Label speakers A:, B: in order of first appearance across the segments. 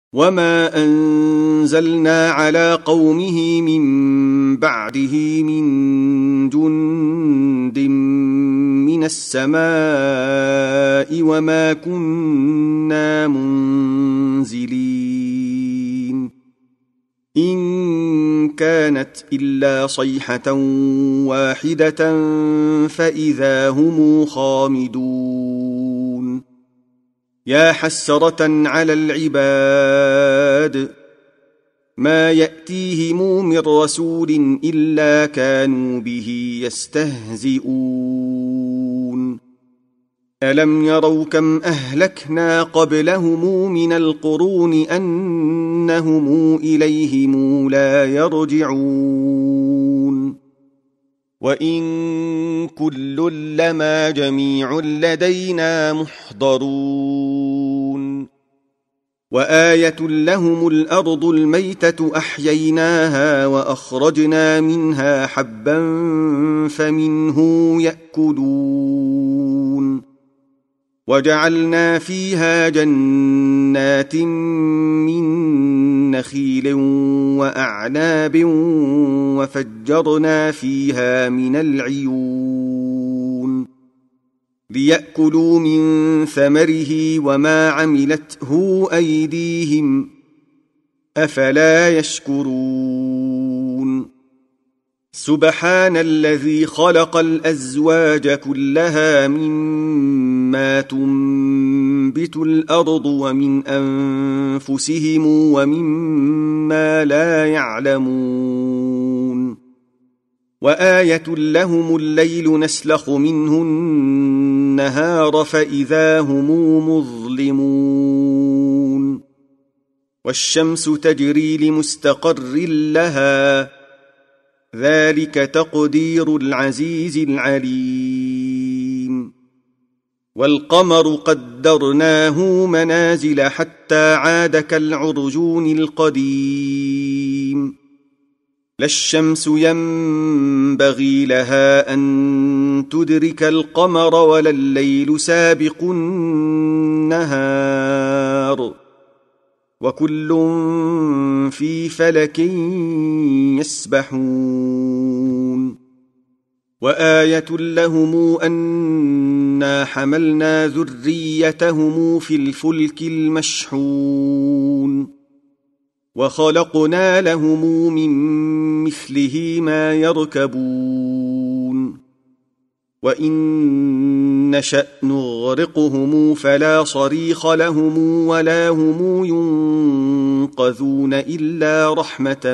A: وما أنزلنا على قومه من بعده من جند من السماء وما كنا منزلين إن كانت إلا صيحة واحدة فإذا هم خامدون يا حسرة على العباد ما يأتيهم من رسول إلا كانوا به يستهزئون ألم يروا كم أهلكنا قبلهم من القرون أنهم إليهم لا يرجعون وإن كل لما جميع لدينا محضرون وآية لهم الأرض الميتة أحييناها وأخرجنا منها حبا فمنه يأكلون وجعلنا فيها جنات من نخيل وأعناب وفجرنا فيها من العيون ليأكلوا من ثمره وما عملته أيديهم أفلا يشكرون سبحان الذي خلق الأزواج كلها مما تنبت الأرض ومن أنفسهم ومما لا يعلمون وآية لهم الليل نسلخ منه النهار فإذا هم مظلمون والشمس تجري لمستقر لها ذلك تقدير العزيز العليم والقمر قدرناه منازل حتى عاد كالعرجون القديم لا الشمس ينبغي لها أن تدرك القمر ولا الليل سابق النهار وكل في فلك يسبحون وآية لهم أنا حملنا ذريتهم في الفلك المشحون وخلقنا لهم من مثله ما يركبون وإن نشأ نغرقهم فلا صريخ لهم ولا هم ينقذون إلا رحمة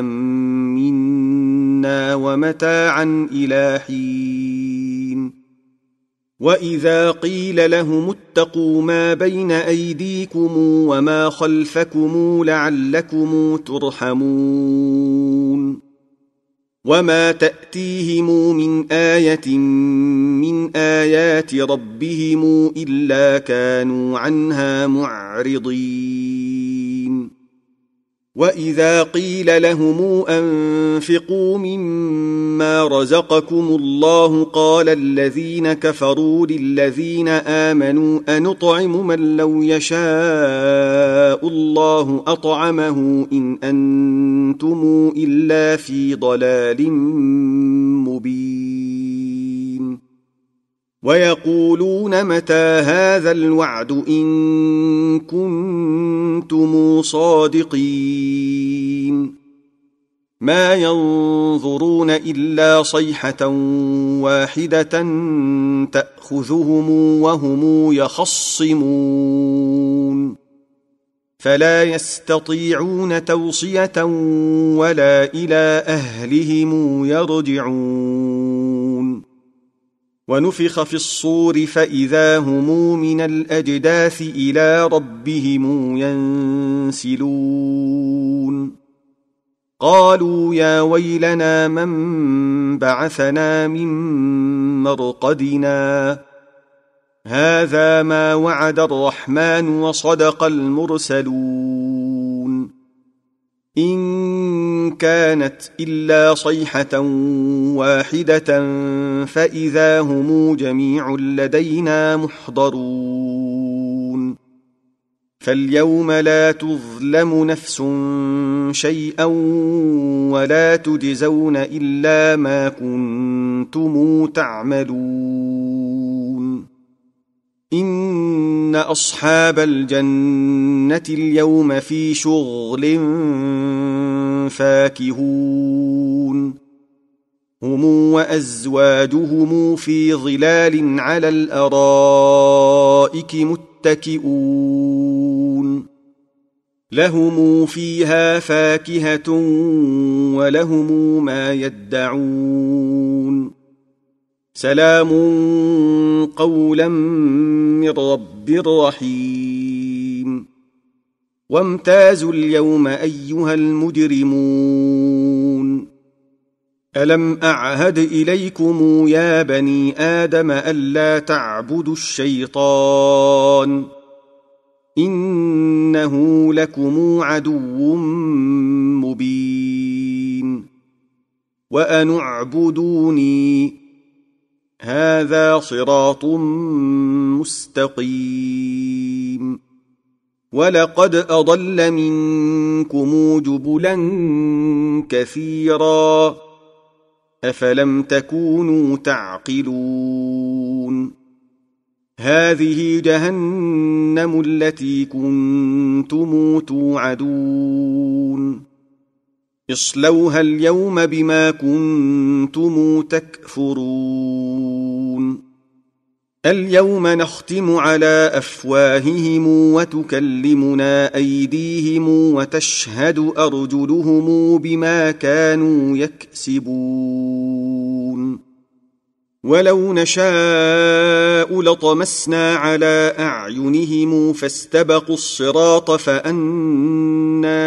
A: منا ومتاعا إلى حين وإذا قيل لهم اتقوا ما بين أيديكم وما خلفكم لعلكم ترحمون وما تأتيهم من آية من آيات ربهم إلا كانوا عنها معرضين وإذا قيل لهم أنفقوا مما رزقكم الله قال الذين كفروا للذين آمنوا أنطعم من لو يشاء الله أطعمه إن أنتم إلا في ضلال مبين ويقولون متى هذا الوعد إن كنتم صادقين ما ينظرون إلا صيحة واحدة تأخذهم وهم يخصمون فلا يستطيعون توصية ولا إلى أهلهم يرجعون ونفخ في الصور فإذا هم من الأجداث إلى ربهم ينسلون قالوا يا ويلنا من بعثنا من مرقدنا هذا ما وعد الرحمن وصدق المرسلون إن كانت إلا صيحة واحدة فإذا هم جميع لدينا محضرون فاليوم لا تظلم نفس شيئا ولا تجزون إلا ما كنتم تعملون إن أصحاب الجنة اليوم في شغل فاكهون هم وأزواجهم في ظلال على الأرائك متكئون لهم فيها فاكهة ولهم ما يدعون سلام قولا من رب رحيم وامتازوا اليوم أيها المجرمون ألم أعهد إليكم يا بني آدم ألا تعبدوا الشيطان إنه لكم عدو مبين وأن اعبدوني هذا صراط مستقيم ولقد أضل منكم جبلا كثيرا أفلم تكونوا تعقلون هذه جهنم التي كنتم توعدون اصلوها اليوم بما كنتم تكفرون اليوم نختم على أفواههم وتكلمنا أيديهم وتشهد أرجلهم بما كانوا يكسبون ولو نشاء لطمسنا على أعينهم فاستبقوا الصراط فأنى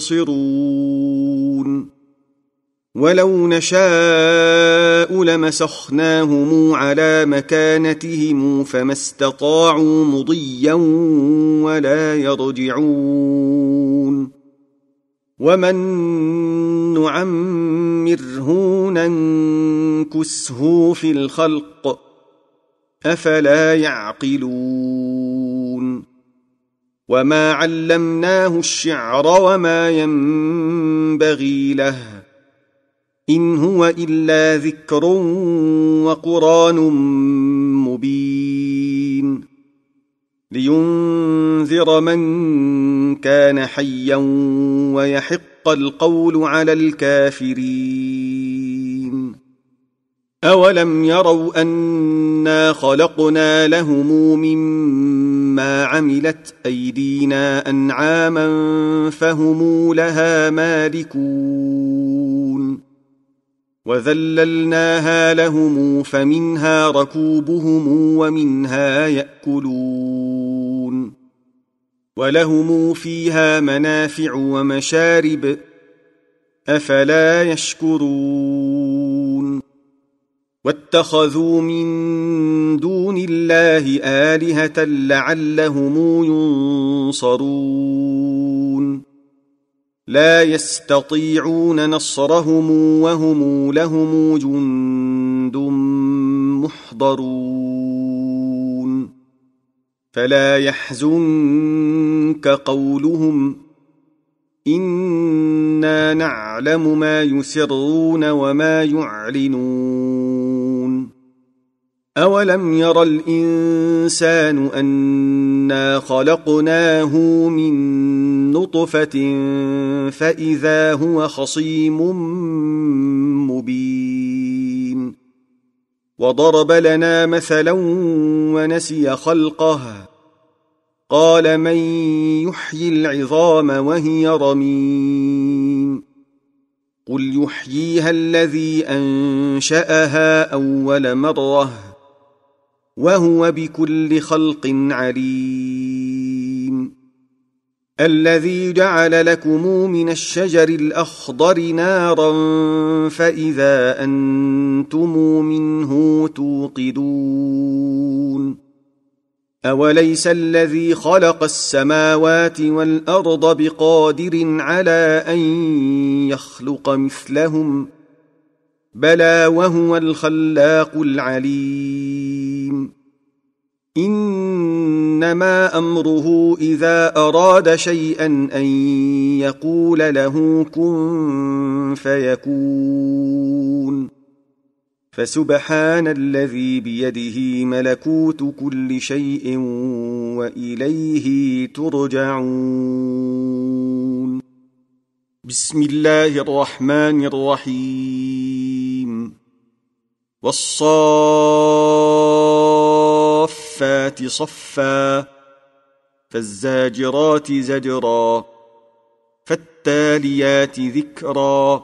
A: يبصرون ولو نشاء لمسخناهم على مكانتهم فما استطاعوا مضيا ولا يرجعون ومن نعمره ننكسه في الخلق أفلا يعقلون وما علمناه الشعر وما ينبغي له إن هو إلا ذكر وقرآن مبين لينذر من كان حيا ويحق القول على الكافرين أولم يروا أنا خلقنا لهم مما عملت أيدينا أنعاما فهم لها مالكون وذللناها لهم فمنها ركوبهم ومنها يأكلون ولهم فيها منافع ومشارب أفلا يشكرون واتخذوا من دون الله آلهة لعلهم ينصرون لا يستطيعون نصرهم وهم لهم جند محضرون فلا يحزنك قولهم إنا نعلم ما يسرون وما يعلنون أولم ير الإنسان أنا خلقناه من نطفة فإذا هو خصيم مبين وضرب لنا مثلا ونسي خلقه قال من يحيي العظام وهي رميم قل يحييها الذي أنشأها أول مرة وهو بكل خلق عليم الذي جعل لكم من الشجر الأخضر نارا فإذا أنتم منه توقدون أوليس الذي خلق السماوات والأرض بقادر على أن يخلق مثلهم بلى وهو الخلاق العليم إنما أمره إذا أراد شيئا أن يقول له كن فيكون فسبحان الذي بيده ملكوت كل شيء وإليه ترجعون. بسم الله الرحمن الرحيم. والصافات صفا فالزاجرات زجرا فالتاليات ذكرا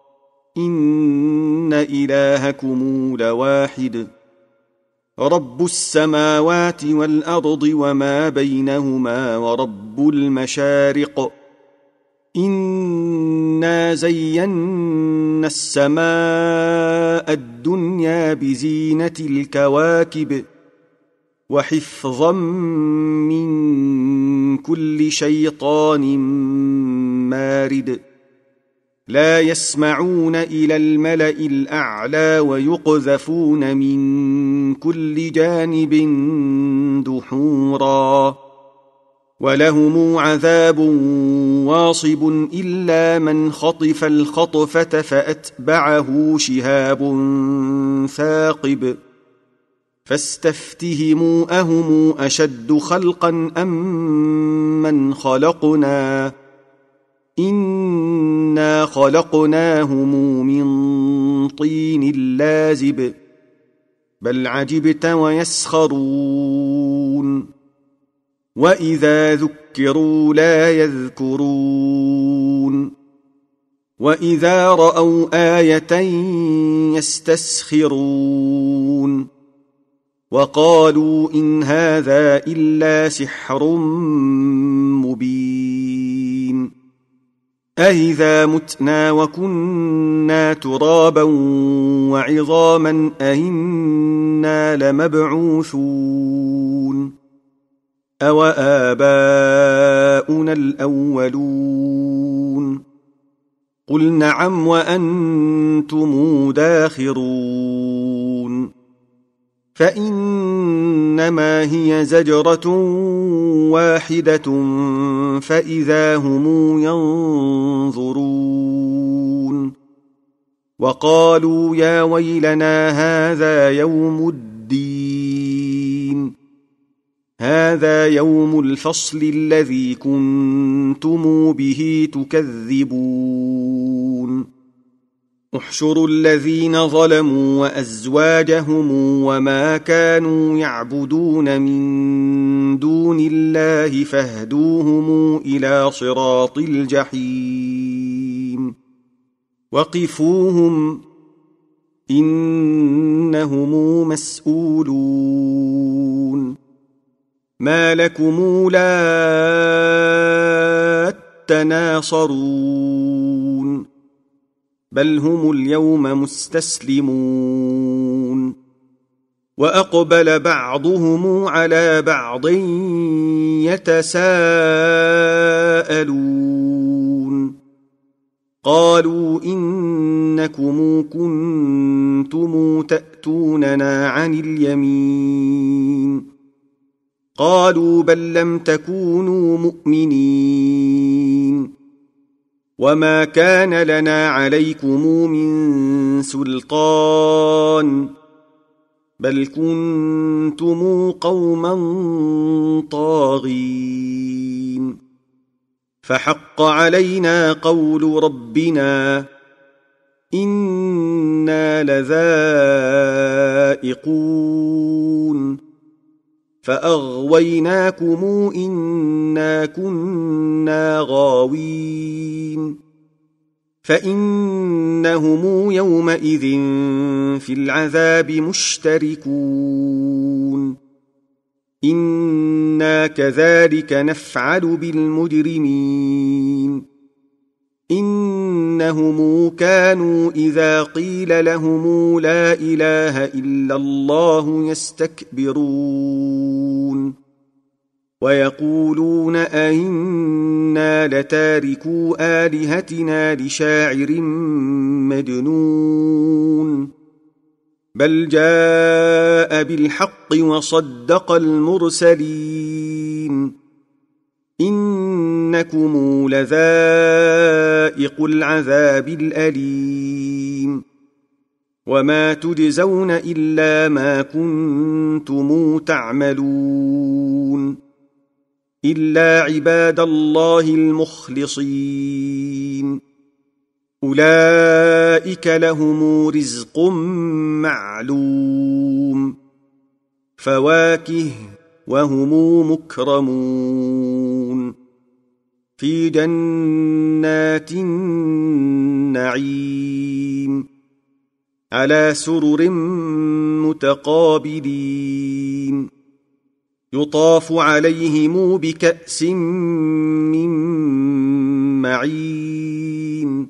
A: إن إلهكم لواحد رب السماوات والأرض وما بينهما ورب المشارق إنا زينا السماء الدنيا بزينة الكواكب وحفظا من كل شيطان مارد لا يسمعون إلى الملأ الأعلى ويقذفون من كل جانب دحورا ولهم عذاب واصب إلا من خطف الخطفة فأتبعه شهاب ثاقب فاستفتهموا أهم أشد خلقا أم من خلقنا إنا خلقناهم من طين لازب بل عجبت ويسخرون وإذا ذكروا لا يذكرون وإذا رأوا آية يستسخرون وقالوا إن هذا إلا سحر مبين أإذا متنا وكنا ترابا وعظاما أإنا لمبعوثون أوآباؤنا الأولون قل نعم وأنتم داخرون فإنما هي زجرة واحدة فإذا هم ينظرون وقالوا يا ويلنا هذا يوم الفصل الذي كنتم به تكذبون احشروا الذين ظلموا وأزواجهم وما كانوا يعبدون من دون الله فاهدوهم إلى صراط الجحيم وقفوهم إنهم مسؤولون ما لكم لا تناصرون بل هم اليوم مستسلمون وأقبل بعضهم على بعض يتساءلون قالوا إنكم كنتم تأتوننا عن اليمين قالوا بل لم تكونوا مؤمنين وما كان لنا عليكم من سلطان بل كنتم قوما طاغين فحق علينا قول ربنا إنا لذائقون فأغويناكم إنا كنا غاوين فإنهم يومئذ في العذاب مشتركون إنا كذلك نفعل بالمجرمين إنهم كانوا إذا قيل لهم لا إله إلا الله يستكبرون ويقولون أئنا لتاركو آلهتنا لشاعر مجنون بل جاء بالحق وصدق المرسلين إنكم لذائق العذاب الأليم وما تجزون إلا ما كنتم تعملون إلا عباد الله المخلصين أولئك لهم رزق معلوم فواكه وهم مكرمون في جنات النعيم على سرر متقابلين يطاف عليهم بكأس من معين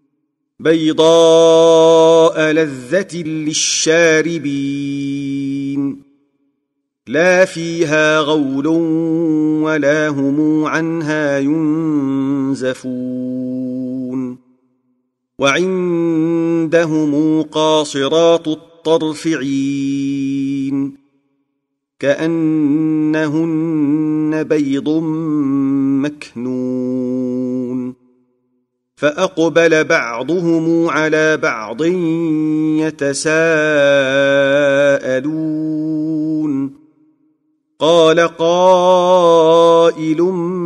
A: بيضاء لذة للشاربين لا فيها غول ولا هم عنها ينزفون وعندهم قاصرات الطرف عين كأنهن بيض مكنون فأقبل بعضهم على بعض يتساءلون قال قائل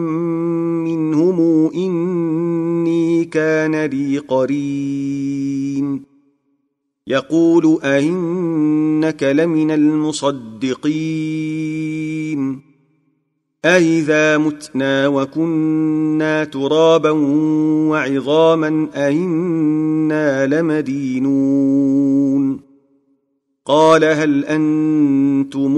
A: منهم إني كان لي قرين يقول أئنك لمن المصدقين أئذا متنا وكنا ترابا وعظاما أئنا لمدينون قال هل أنتم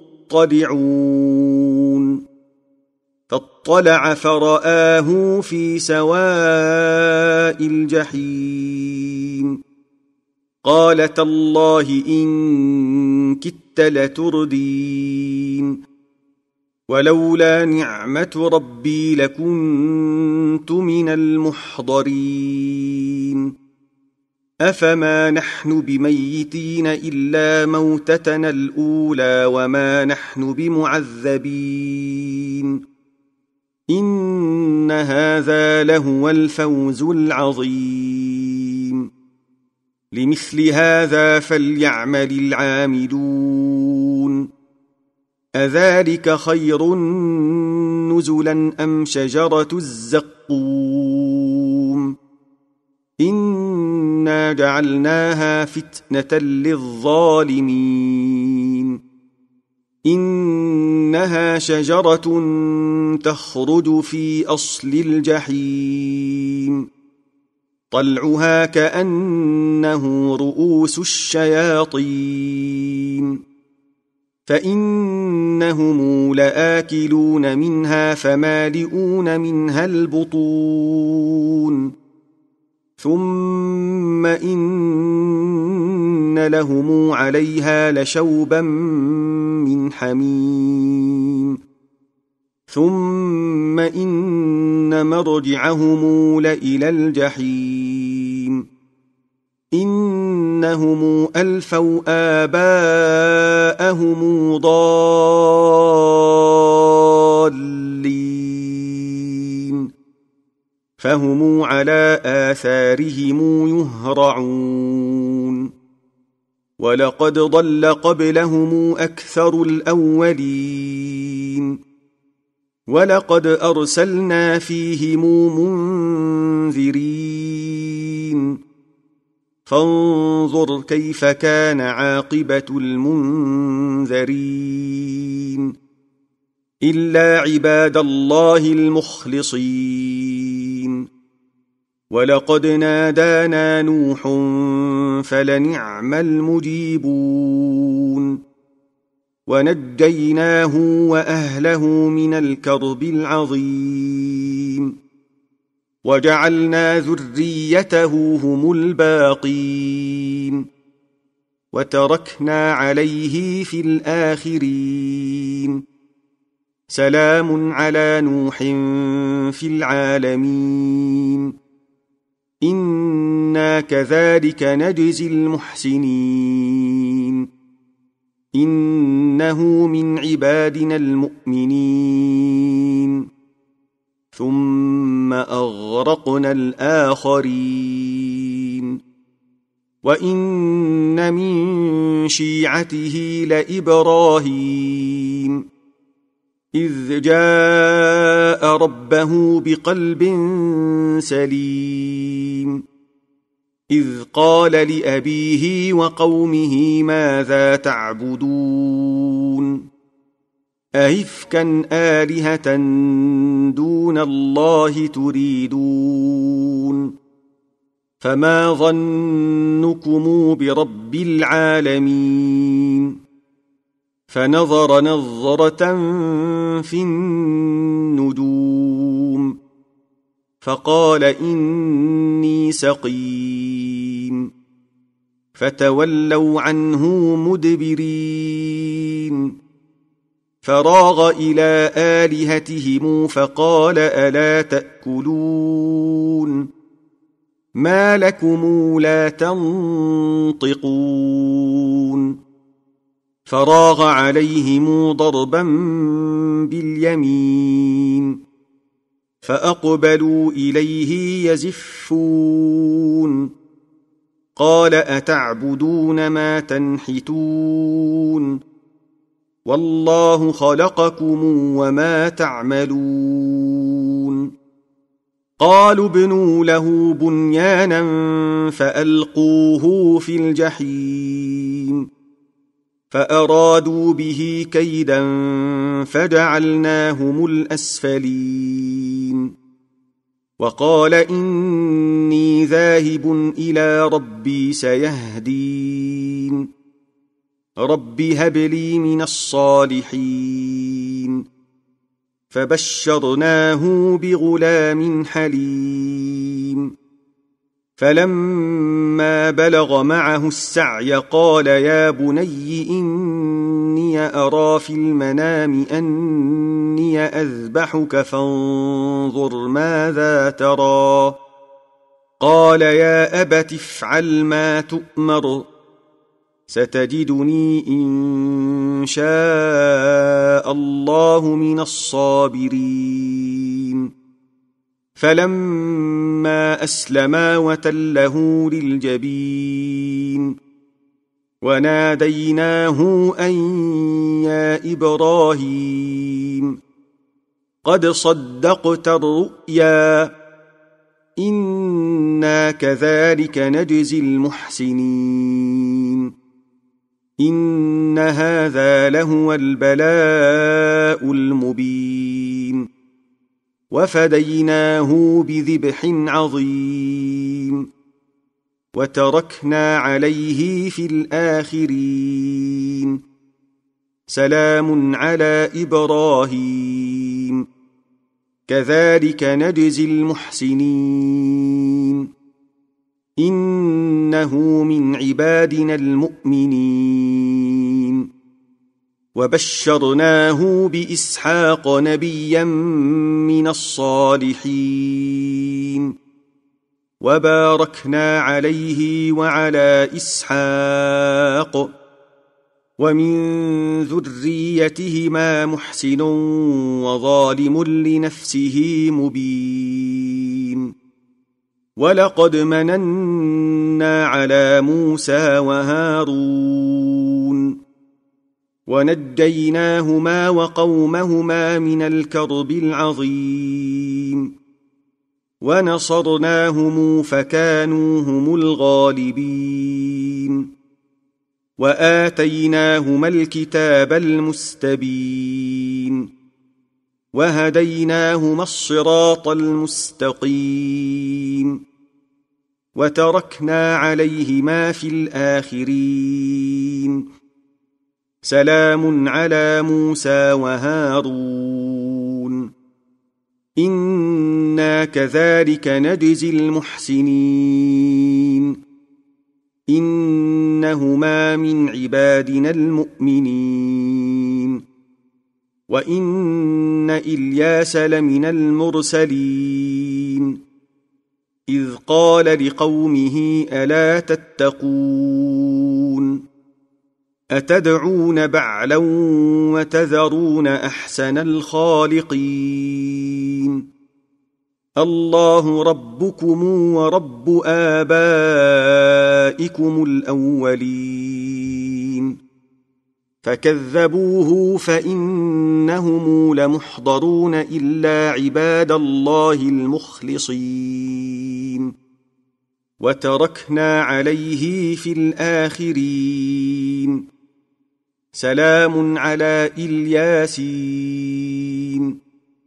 A: مطلعون فاطلع فرآه في سواء الجحيم قال تالله إن كدت لتردين ولولا نعمة ربي لكنت من المحضرين أفما نحن بميتين إلا موتتنا الأولى وما نحن بمعذبين إن هذا لهو الفوز العظيم لمثل هذا فليعمل العاملون أذلك خير نزلا أم شجرة الزقوم إنا جعلناها فتنة للظالمين إنها شجرة تخرج في أصل الجحيم طلعها كأنه رؤوس الشياطين فإنهم لآكلون منها فمالئون منها البطون ثم إن لهم عليها لشوبا من حميم ثم إن مرجعهم لإلى الجحيم إنهم ألفوا آباءهم ضالين فهم على آثارهم يهرعون ولقد ضل قبلهم أكثر الأولين ولقد أرسلنا فيهم منذرين فانظر كيف كان عاقبة المنذرين إلا عباد الله المخلصين ولقد نادانا نوح فلنعم المجيبون ونجيناه وأهله من الكرب العظيم وجعلنا ذريته هم الباقين وتركنا عليه في الآخرين سلام على نوح في العالمين إنا كذلك نجزي المحسنين إنه من عبادنا المؤمنين ثم أغرقنا الآخرين وإن من شيعته لإبراهيم إذ جاء ربه بقلب سليم إذ قال لأبيه وقومه ماذا تعبدون أئفكا آلهة دون الله تريدون فما ظنكم برب العالمين فنظر نظرة في النجوم فقال إني سقيم فتولوا عنه مدبرين فراغ إلى آلهتهم فقال ألا تأكلون ما لكم لا تنطقون فراغ عليهم ضربا باليمين فأقبلوا إليه يزفون قال أتعبدون ما تنحتون والله خلقكم وما تعملون قالوا ابنوا له بنيانا فألقوه في الجحيم فأرادوا به كيدا فجعلناهم الأسفلين وقال إني ذاهب إلى ربي سيهدين رب هب لي من الصالحين فبشرناه بغلام حليم فلما بلغ معه السعي قال يا بني إني أرى في المنام أني أذبحك فانظر ماذا ترى قال يا أبت افعل ما تؤمر ستجدني إن شاء الله من الصابرين فلما أسلما وتله للجبين وناديناه أن يا إبراهيم قد صدقت الرؤيا إنا كذلك نجزي المحسنين إن هذا لهو البلاء المبين وفديناه بذبح عظيم وتركنا عليه في الآخرين سلام على إبراهيم كذلك نجزي المحسنين إنه من عبادنا المؤمنين وبشرناه بإسحاق نبيا من الصالحين وباركنا عليه وعلى إسحاق ومن ذريتهما محسن وظالم لنفسه مبين ولقد مننا على موسى وهارون ونجيناهما وقومهما من الكرب العظيم ونصرناهم فكانوا هم الغالبين وآتيناهما الكتاب المستبين وهديناهما الصراط المستقيم وتركنا عليهما في الآخرين سلام على موسى وهارون إنا كذلك نجزي المحسنين إنهما من عبادنا المؤمنين وإن إلياس لمن المرسلين إذ قال لقومه ألا تتقون أتدعون بعلا وتذرون أحسن الخالقين الله ربكم ورب آبائكم الأولين فكذبوه فإنهم لمحضرون إلا عباد الله المخلصين وتركنا عليه في الآخرين سلام على الياسين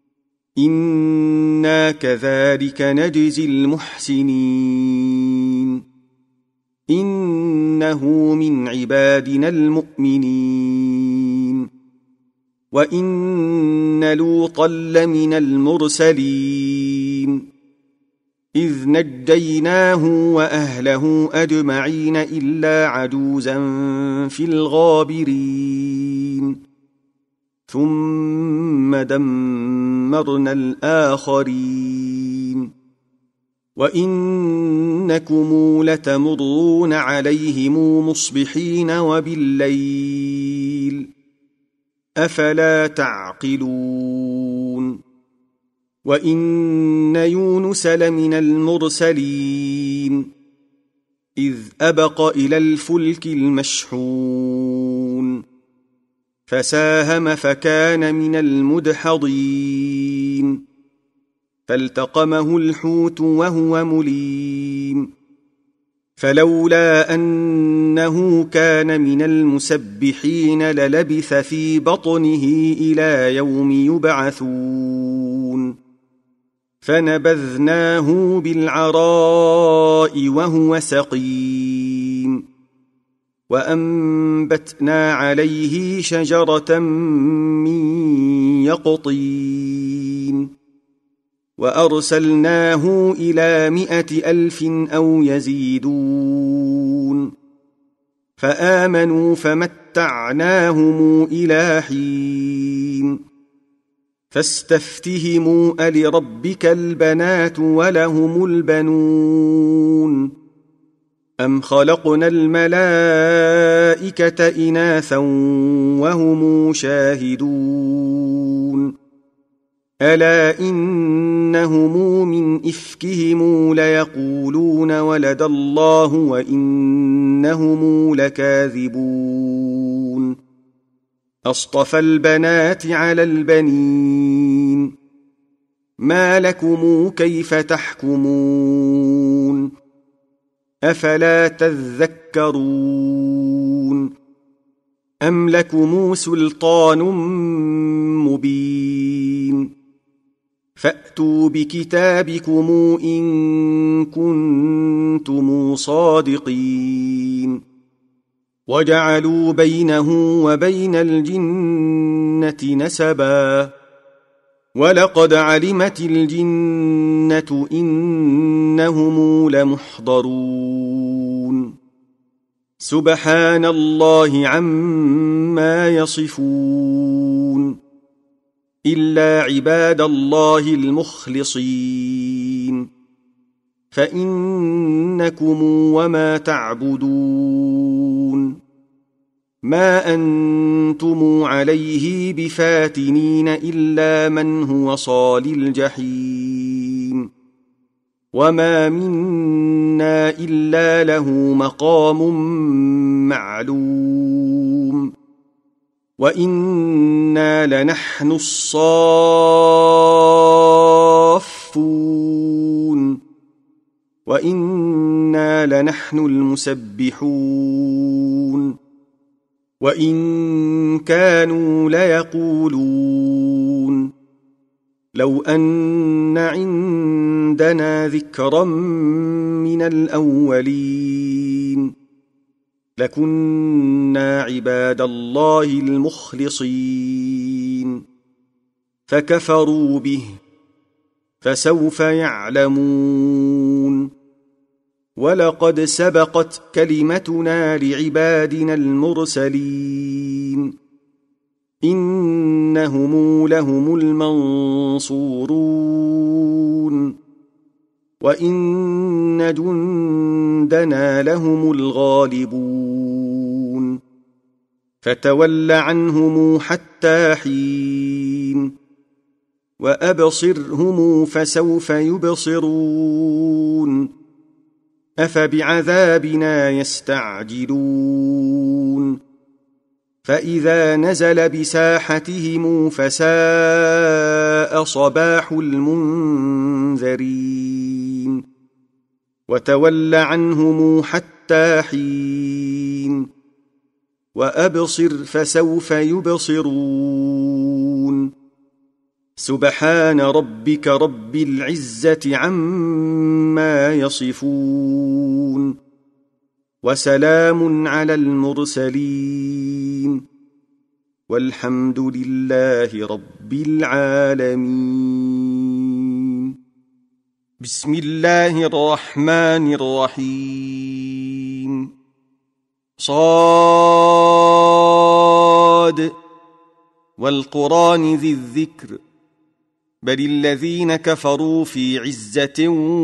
A: إنا كذلك نجزي المحسنين إنه من عبادنا المؤمنين وإن لوطا لمن المرسلين إذ نجيناه وأهله أجمعين إلا عجوزا في الغابرين ثم دمرنا الآخرين وإنكم لتمرون عليهم مصبحين وبالليل أفلا تعقلون وإن يونس لمن المرسلين إذ أبق إلى الفلك المشحون فساهم فكان من المدحضين فالتقمه الحوت وهو مليم فلولا أنه كان من المسبحين للبث في بطنه إلى يوم يبعثون فنبذناه بالعراء وهو سقيم وأنبتنا عليه شجرة من يقطين وأرسلناه إلى 100,000 أو يزيدون فآمنوا فمتعناهم إلى حين فاستفتهموا ألربك البنات ولهم البنون أم خلقنا الملائكة إناثا وهم شاهدون ألا إنهم من إفكهم ليقولون ولد الله وإنهم لكاذبون أصطفى البنات على البنين ما لكم كيف تحكمون أفلا تذكرون أم لكم سلطان مبين فأتوا بكتابكم إن كنتم صادقين وجعلوا بينه وبين الجنة نسبا ولقد علمت الجنة إنهم لمحضرون سبحان الله عما يصفون إلا عباد الله المخلصين فإنكم وما تعبدون ما أنتم عليه بفاتنين إلا من هو صال الجحيم وما منا إلا له مقام معلوم وإنا لنحن الصافون وإنا لنحن المسبحون وإن كانوا ليقولون لو أن عندنا ذكرا من الأولين لكنا عباد الله المخلصين فكفروا به فسوف يعلمون ولقد سبقت كلمتنا لعبادنا المرسلين إنهم لهم المنصورون وإن جندنا لهم الغالبون فتول عنهم حتى حين وأبصرهم فسوف يبصرون أفبعذابنا يستعجلون فإذا نزل بساحتهم فساء صباح المنذرين وتول عنهم حتى حين وأبصر فسوف يبصرون سبحان ربك رب العزة عما يصفون وسلام على المرسلين والحمد لله رب العالمين. بسم الله الرحمن الرحيم. صاد والقرآن ذي الذكر بل الذين كفروا في عزة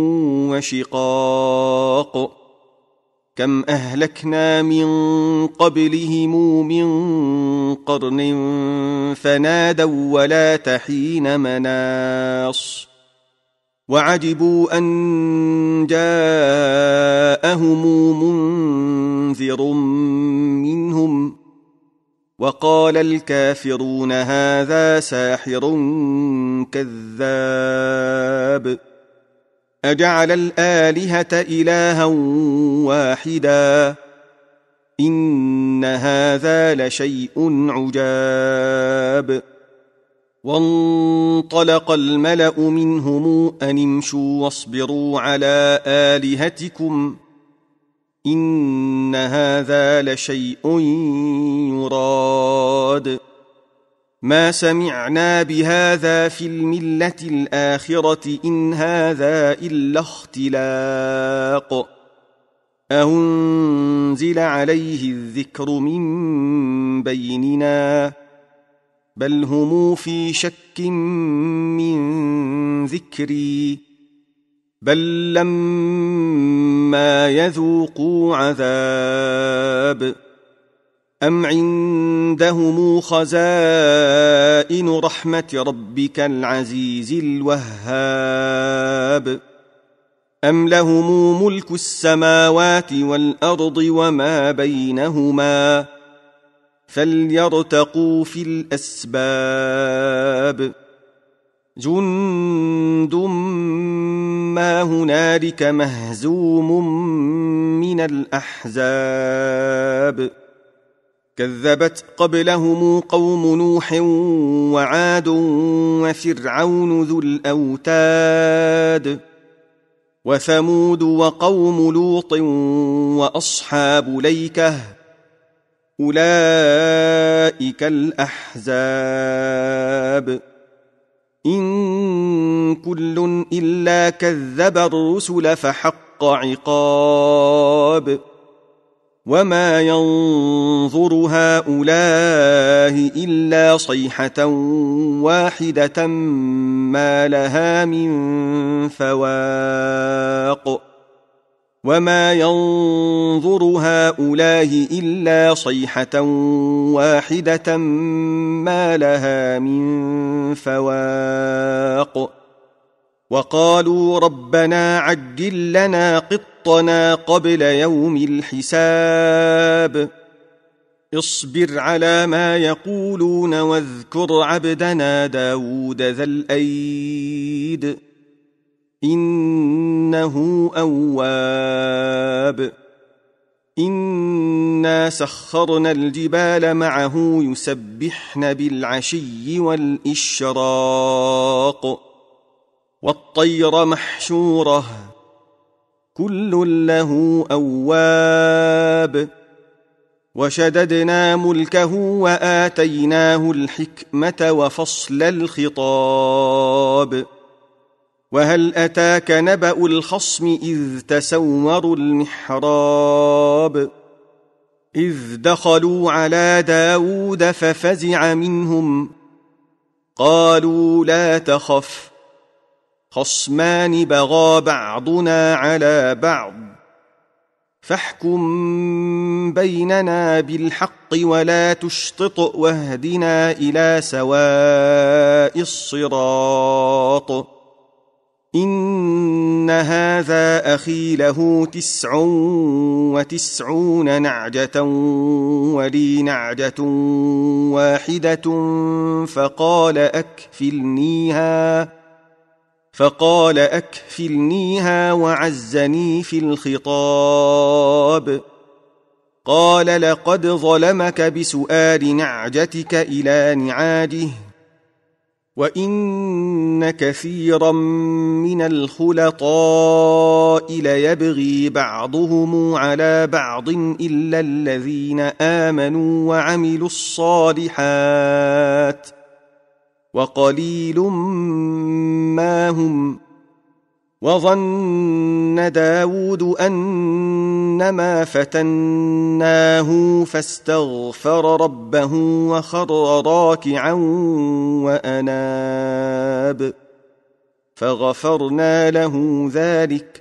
A: وشقاق كم أهلكنا من قبلهم من قرن فنادوا ولا تحين مناص وعجبوا أن جاءهم منذر منهم وقال الكافرون هذا ساحر كذاب أجعل الآلهة إلها واحدا إن هذا لشيء عجاب وانطلق الملأ منهم أن امشوا واصبروا على آلهتكم إن هذا لشيء يراد ما سمعنا بهذا في الملة الآخرة إن هذا إلا اختلاق أنزل عليه الذكر من بيننا بل هم في شك من ذكري بل لما يذوقوا عذاب أم عندهم خزائن رحمة ربك العزيز الوهاب أم لهم ملك السماوات والأرض وما بينهما فليرتقوا في الأسباب جند ما هنالك مهزوم من الأحزاب كذبت قبلهم قوم نوح وعاد وفرعون ذو الأوتاد وثمود وقوم لوط وأصحاب ليكة أولئك الأحزاب إن كل إلا كذب الرسل فحق عقاب وما ينظر هؤلاء إلا صيحة واحدة ما لها من فواق وما ينظر هؤلاء إلا صيحة واحدة ما لها من فواق وقالوا ربنا عجل لنا قطنا قبل يوم الحساب اصبر على ما يقولون واذكر عبدنا داود ذا الأيد إنه أواب إنا سخرنا الجبال معه يسبحن بالعشي والإشراق والطير محشورة كل له أواب وشددنا ملكه وآتيناه الحكمة وفصل الخطاب وهل أتاك نبأ الخصم إذ تسوروا المحراب إذ دخلوا على داود ففزع منهم قالوا لا تخف خصمان بغى بعضنا على بعض فاحكم بيننا بالحق ولا تشطط واهدنا إلى سواء الصراط إن هذا أخي له 99 نعجة ولي نعجة واحدة فقال أكفلنيها وعزني في الخطاب قال لقد ظلمك بسؤال نعجتك إلى نعاجه وإن كثيرا من الخلطاء ليبغي بعضهم على بعض إلا الذين آمنوا وعملوا الصالحات وقليل ما هم وظن داود أنما فتناه فاستغفر ربه وخر راكعا وأناب فغفرنا له ذلك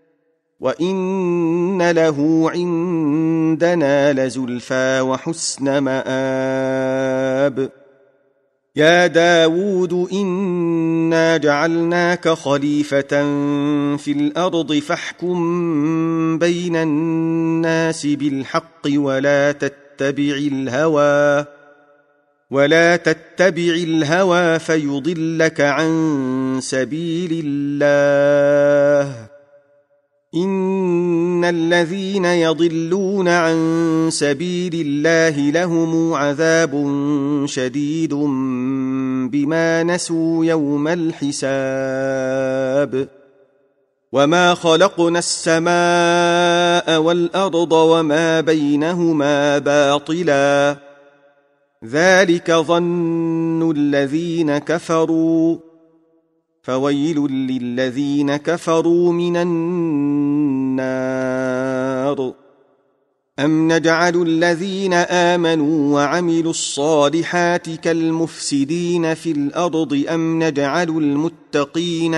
A: وإن له عندنا لزلفى وحسن مآب يا داود إنا جعلناك خليفة في الأرض فاحكم بين الناس بالحق ولا تتبع الهوى فيضلك عن سبيل الله إن الذين يضلون عن سبيل الله لهم عذاب شديد بما نسوا يوم الحساب وما خلقنا السماء والأرض وما بينهما باطلا ذلك ظن الذين كفروا فويل للذين كفروا من النار أم نجعل الذين آمنوا وعملوا الصالحات كالمفسدين في الأرض أم نجعل المتقين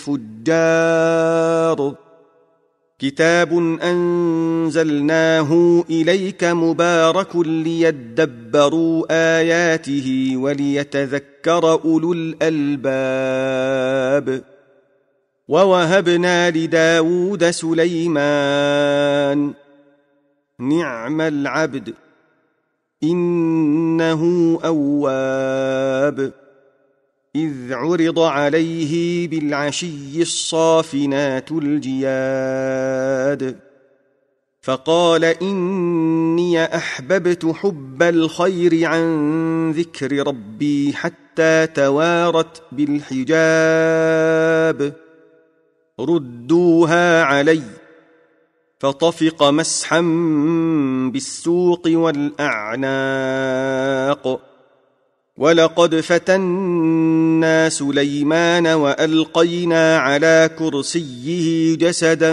A: كالفجار كتاب أنزلناه إليك مبارك ليدبروا آياته وليتذكر أولو الألباب ووهبنا لداود سليمان نعم العبد إنه أواب إذ عرض عليه بالعشي الصافنات الجياد فقال إني أحببت حب الخير عن ذكر ربي حتى توارت بالحجاب ردوها علي فطفق مسحا بالسوق والأعناق ولقد فتنا سليمان وألقينا على كرسيه جسدا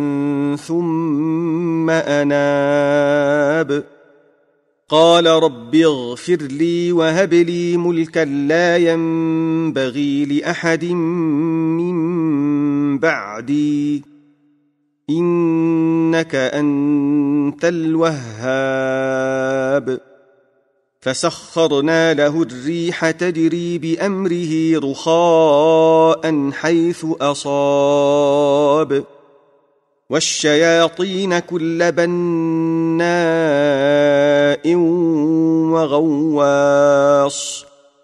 A: ثم أناب قال رب اغفر لي وهب لي ملكا لا ينبغي لأحد من بعدي إنك أنت الوهاب فسخرنا له الريح تجري بأمره رخاء حيث أصاب والشياطين كل بناء وغواص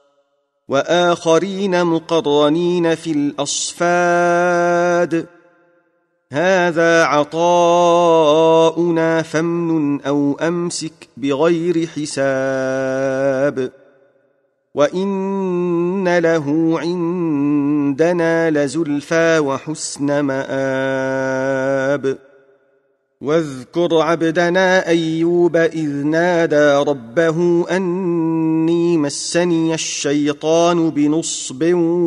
A: وآخرين مقرنين في الأصفاد هذا عطاؤنا فامنن أو أمسك بغير حساب وإن له عندنا لزلفى وحسن مآب واذكر عبدنا أيوب إذ نادى ربه أني مسني الشيطان بنصب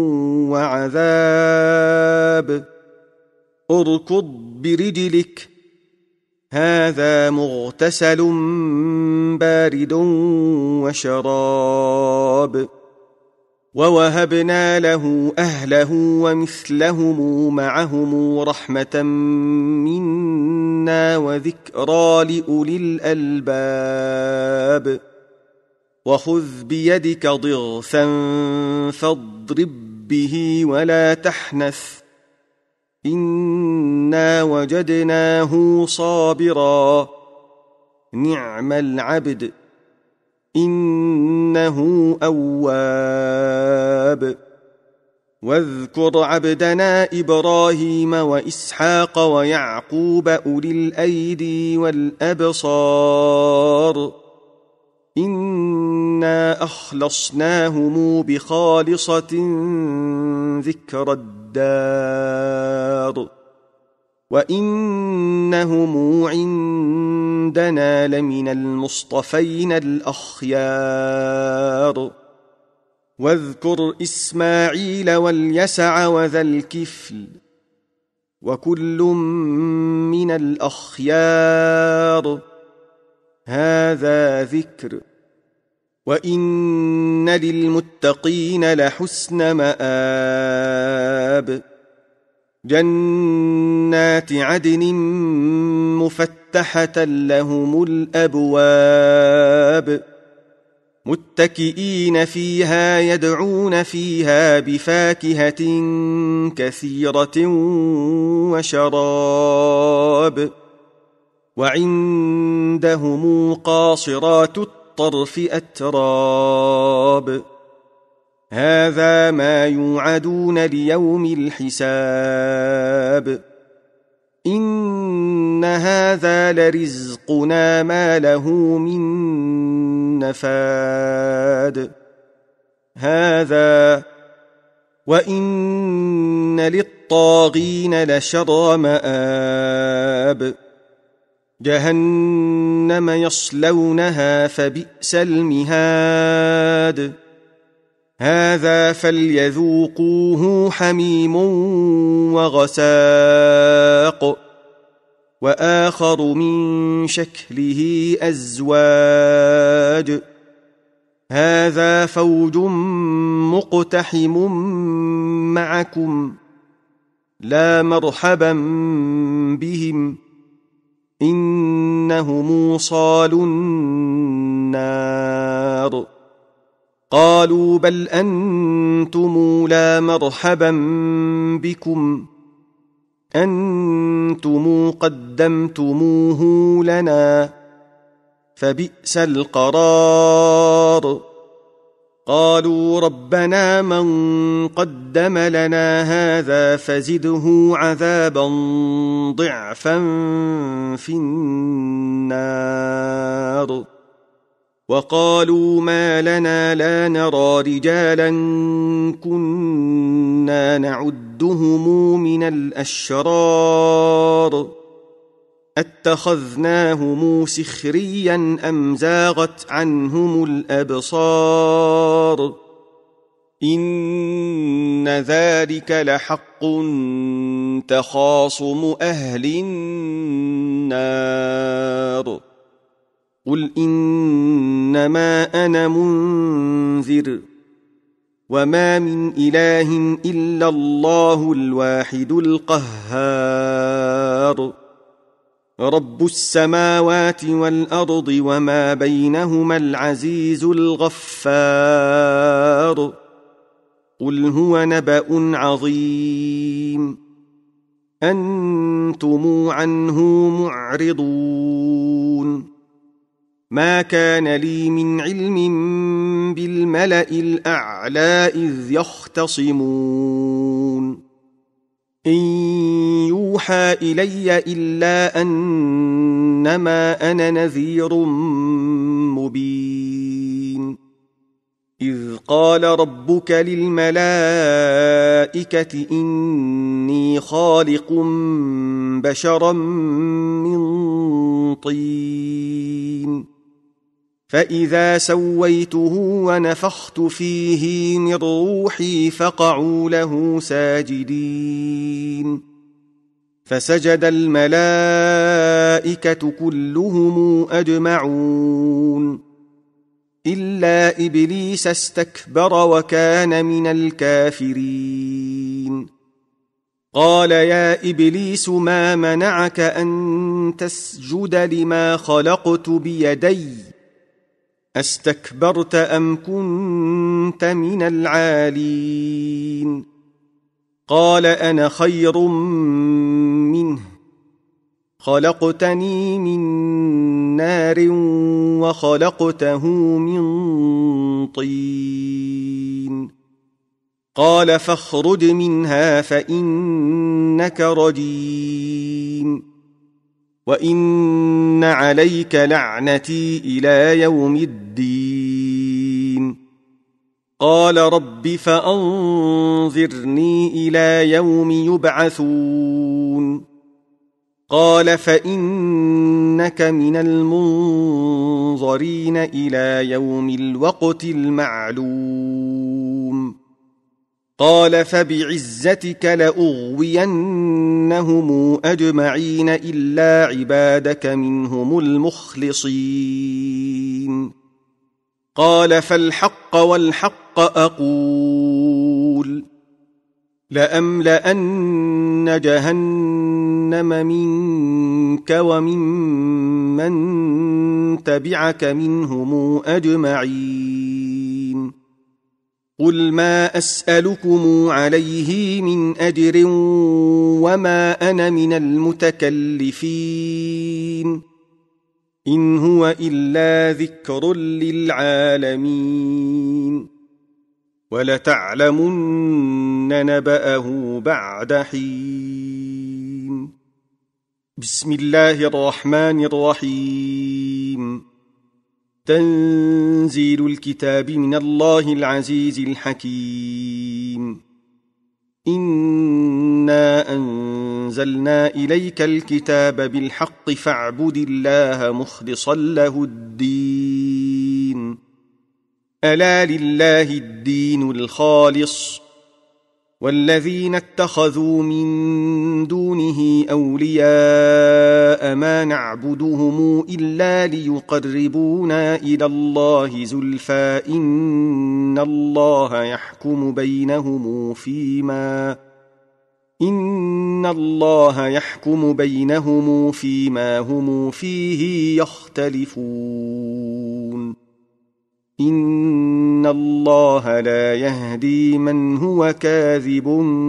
A: وعذاب اركض برجلك هذا مغتسل بارد وشراب ووهبنا له أهله ومثلهم معهم رحمة منا وذكرى لأولي الألباب وخذ بيدك ضغثا فاضرب به ولا تحنث إنا وجدناه صابرا نعم العبد إنه أواب واذكر عبدنا إبراهيم وإسحاق ويعقوب أولي الأيدي والأبصار إنا أخلصناهم بخالصة ذكر الدار وإنهم عندنا لمن المصطفين الأخيار واذكر إسماعيل واليسع وذا الكفل وكل من الأخيار هذا ذكر وإن للمتقين لحسن مآب جنات عدن مفتحة لهم الأبواب متكئين فيها يدعون فيها بفاكهة كثيرة وشراب وعندهم قاصرات الطرف أتراب هذا ما يوعدون ليوم الحساب إن هذا لرزقنا ما له من نفاد هذا وإن للطاغين لشر مآب جهنم يصلونها فبئس المهاد هذا فليذوقوه حميم وغساق وآخر من شكله أزواج هذا فوج مقتحم معكم لا مرحبا بهم إنهم صالوا النار قالوا بل أنتم لا مرحبا بكم أنتم قدمتموه لنا فبئس القرار قالوا ربنا من قدم لنا هذا فزده عذابا ضعفا في النار وقالوا ما لنا لا نرى رجالا كنا نعدهم من الأشرار اتخذناهم سخريا أم زاغت عنهم الأبصار إن ذلك لحق تخاصم أهل النار قل إنما أنا منذر وما من إله إلا الله الواحد القهار رب السماوات والأرض وما بينهما العزيز الغفار قل هو نبأ عظيم أنتم عنه معرضون ما كان لي من علم بالملأ الأعلى إذ يختصمون إن يوحى إلي إلا أنما أنا نذير مبين إذ قال ربك للملائكة إني خالق بشرا من طين فإذا سويته ونفخت فيه من روحي فقعوا له ساجدين فسجد الملائكة كلهم أجمعون إلا إبليس استكبر وكان من الكافرين. قال يا إبليس ما منعك أن تسجد لما خلقت بيدي أستكبرت أم كنت من العالين؟ قال أنا خير منه خلقتني من نار وخلقته من طين. قال فاخرج منها فإنك رجيم وإن عليك لعنتي إلى يوم الدين. قال رب فأنظرني إلى يوم يبعثون. قال فإنك من المنظرين إلى يوم الوقت المعلوم. قال فبعزتك لأغوينهم أجمعين إلا عبادك منهم المخلصين. قال فالحق والحق أقول لأملأن جهنم منك وممن تبعك منهم أجمعين. قل ما أسألكم عليه من أجر وما أنا من المتكلفين إن هو إلا ذكر للعالمين. ولتعلمن نبأه بعد حين. بسم الله الرحمن الرحيم. تنزيل الكتاب من الله العزيز الحكيم. إنا أنزلنا إليك الكتاب بالحق فاعبد الله مخلصا له الدين. ألا لله الدين الخالص والذين اتخذوا من دونه أولياء ما نعبدهم إلا ليقربونا إلى الله زلفى إن الله يحكم بينهم فيما هم فيه يختلفون. إن الله لا يهدي من هو كاذب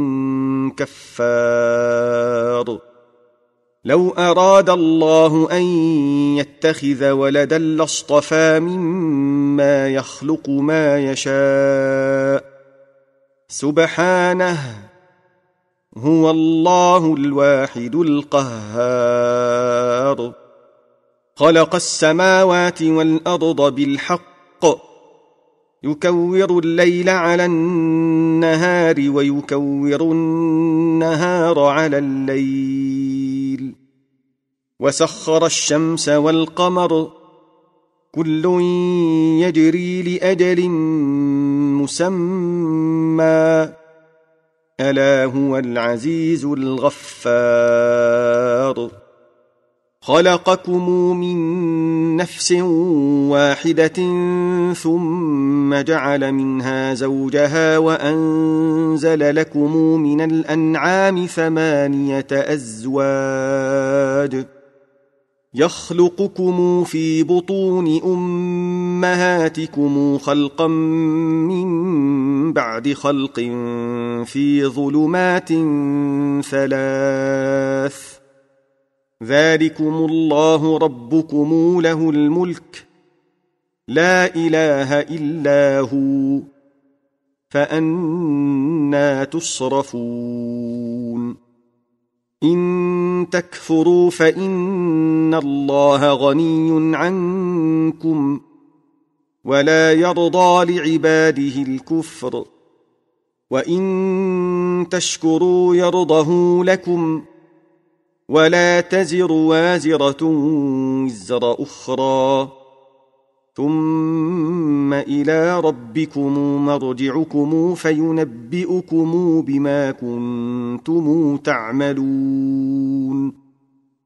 A: كفار. لو أراد الله أن يتخذ ولدا لاصطفى مما يخلق ما يشاء سبحانه هو الله الواحد القهار. خلق السماوات والأرض بالحق يكور الليل على النهار ويكور النهار على الليل وسخر الشمس والقمر كل يجري لأجل مسمى ألا هو العزيز الغفار. خلقكم من نفس واحدة ثم جعل منها زوجها وأنزل لكم من الأنعام 8 أزواج يخلقكم في بطون أمهاتكم خلقا من بعد خلق في ظلمات 3 ذلكم الله ربكم له الملك لا إله إلا هو فأنى تصرفون. إن تكفروا فإن الله غني عنكم ولا يرضى لعباده الكفر وإن تشكروا يرضه لكم ولا تزر وازرة وزر أخرى ثم إلى ربكم مرجعكم فينبئكم بما كنتم تعملون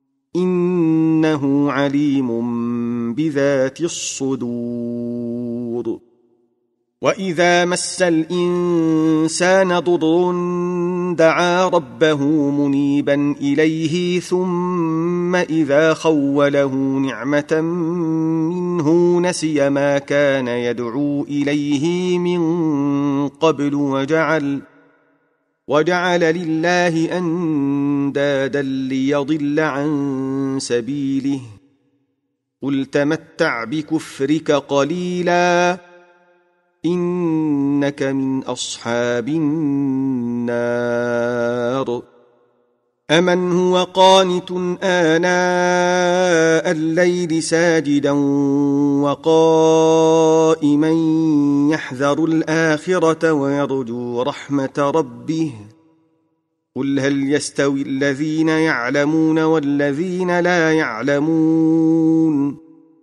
A: إنه عليم بذات الصدور. الصدور وإذا مس الإنسان ضر دعا ربه منيبا إليه ثم إذا خوله نعمة منه نسي ما كان يدعو إليه من قبل وجعل لله أندادا ليضل عن سبيله قل تمتع بكفرك قليلا إنك من أصحاب النار أمن هو قانت آناء الليل ساجدا وقائما يحذر الآخرة ويرجو رحمة ربه قل هل يستوي الذين يعلمون والذين لا يعلمون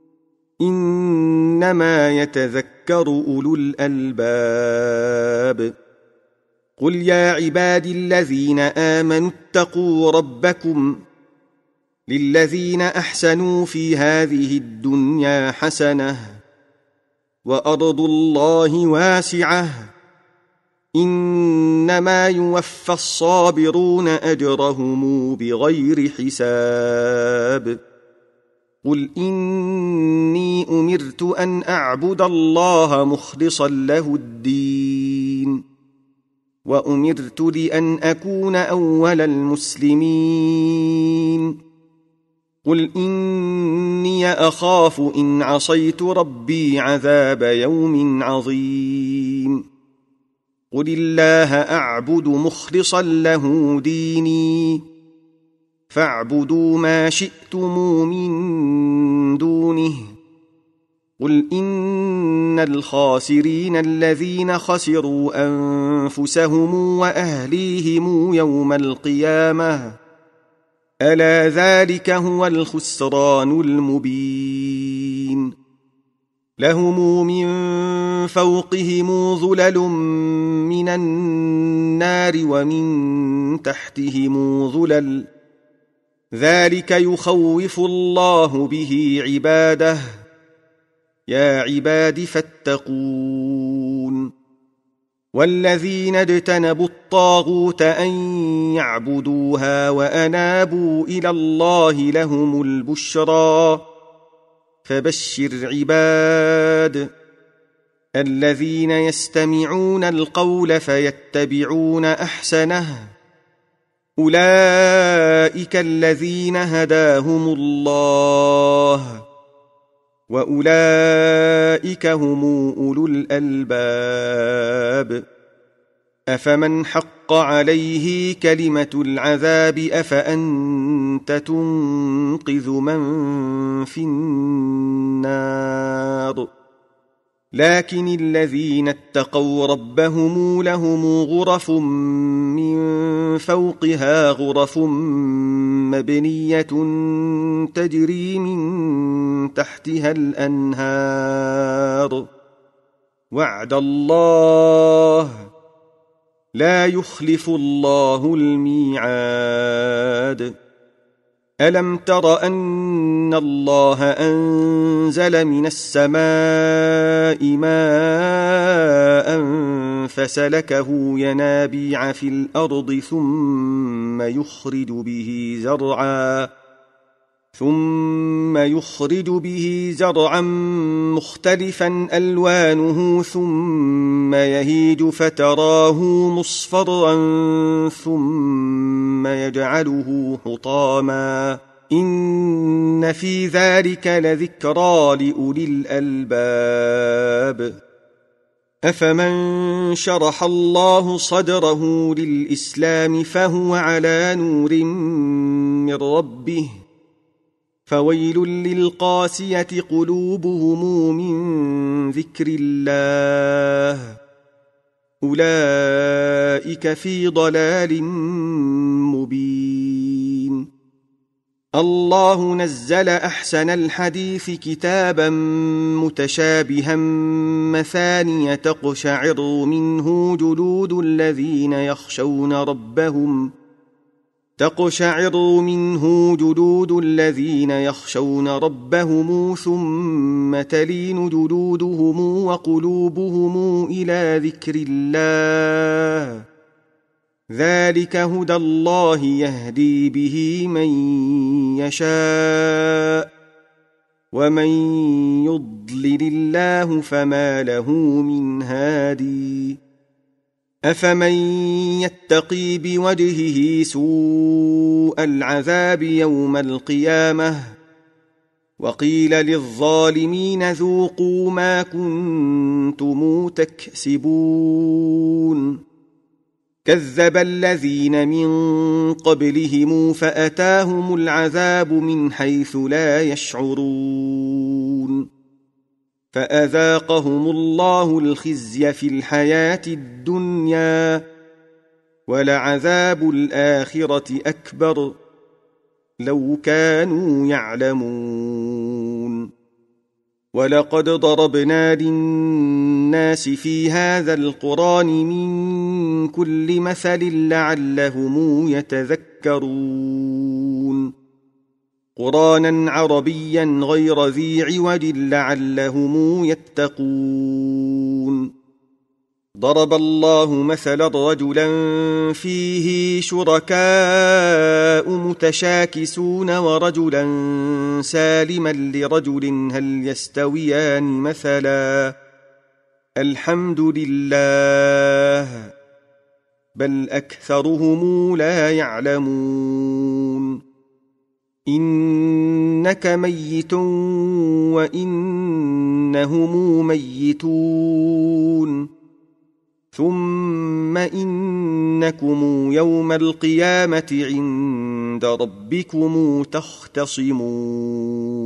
A: إنما يتذكر أولو الألباب قل يا عبادي الذين آمنوا اتقوا ربكم للذين أحسنوا في هذه الدنيا حسنة وأرض الله واسعة إنما يوفى الصابرون أجرهم بغير حساب قل إني أمرت أن أعبد الله مخلصا له الدين وأمرت لأن أكون أول المسلمين قل إني أخاف إن عصيت ربي عذاب يوم عظيم قل الله أعبد مخلصا له ديني فاعبدوا ما شئتم من دونه قل إن الخاسرين الذين خسروا أنفسهم وأهليهم يوم القيامة ألا ذلك هو الخسران المبين لهم من فوقهم ظلل من النار ومن تحتهم ظلل ذلك يخوف الله به عباده يا عباد فاتقون والذين اجتنبوا الطاغوت أن يعبدوها وأنابوا إلى الله لهم البشرى فبشر عباد الذين يستمعون القول فيتبعون أحسنه أولئك الذين هداهم الله وأولئك هم أولو الألباب أفمن حق عليه كلمة العذاب أفأنت تنقذ من في النار لكن الذين اتقوا ربهم لهم غرف من فوقها غرف مبنية تجري من تحتها الأنهار وعد الله لا يخلف الله الميعاد ألم تر أن الله أنزل من السماء ماء فسلكه ينابيع في الأرض ثم يخرج به زرعا مختلفا ألوانه ثم يهيج فتراه مصفرا ثم يجعله حطاما إن في ذلك لذكرى لأولي الألباب أفمن شرح الله صدره للإسلام فهو على نور من ربه فويل للقاسية قلوبهم من ذكر الله أولئك في ضلال مبين الله نزل أحسن الحديث كتابا متشابها مثانية تقشعر منه جلود الذين يخشون ربهم تقشعر منه جلود الذين يخشون ربهم ثم تلين جلودهم وقلوبهم إلى ذكر الله ذلك هدى الله يهدي به من يشاء ومن يضلل الله فما له من هادي أفمن يتقي بوجهه سوء العذاب يوم القيامة وقيل للظالمين ذوقوا ما كنتم تكسبون كذب الذين من قبلهم فأتاهم العذاب من حيث لا يشعرون فأذاقهم الله الخزي في الحياة الدنيا ولعذاب الآخرة أكبر لو كانوا يعلمون ولقد ضربنا للناس في هذا القرآن من كل مثل لعلهم يتذكرون قرآنا عربيا غير ذي عوج لعلهم يتقون ضرب الله مثلا رجلا فيه شركاء متشاكسون ورجلا سالما لرجل هل يستويان مثلا الحمد لله بل أكثرهم لا يعلمون إنك ميت وإنهم ميتون ثم إنكم يوم القيامة عند ربكم تختصمون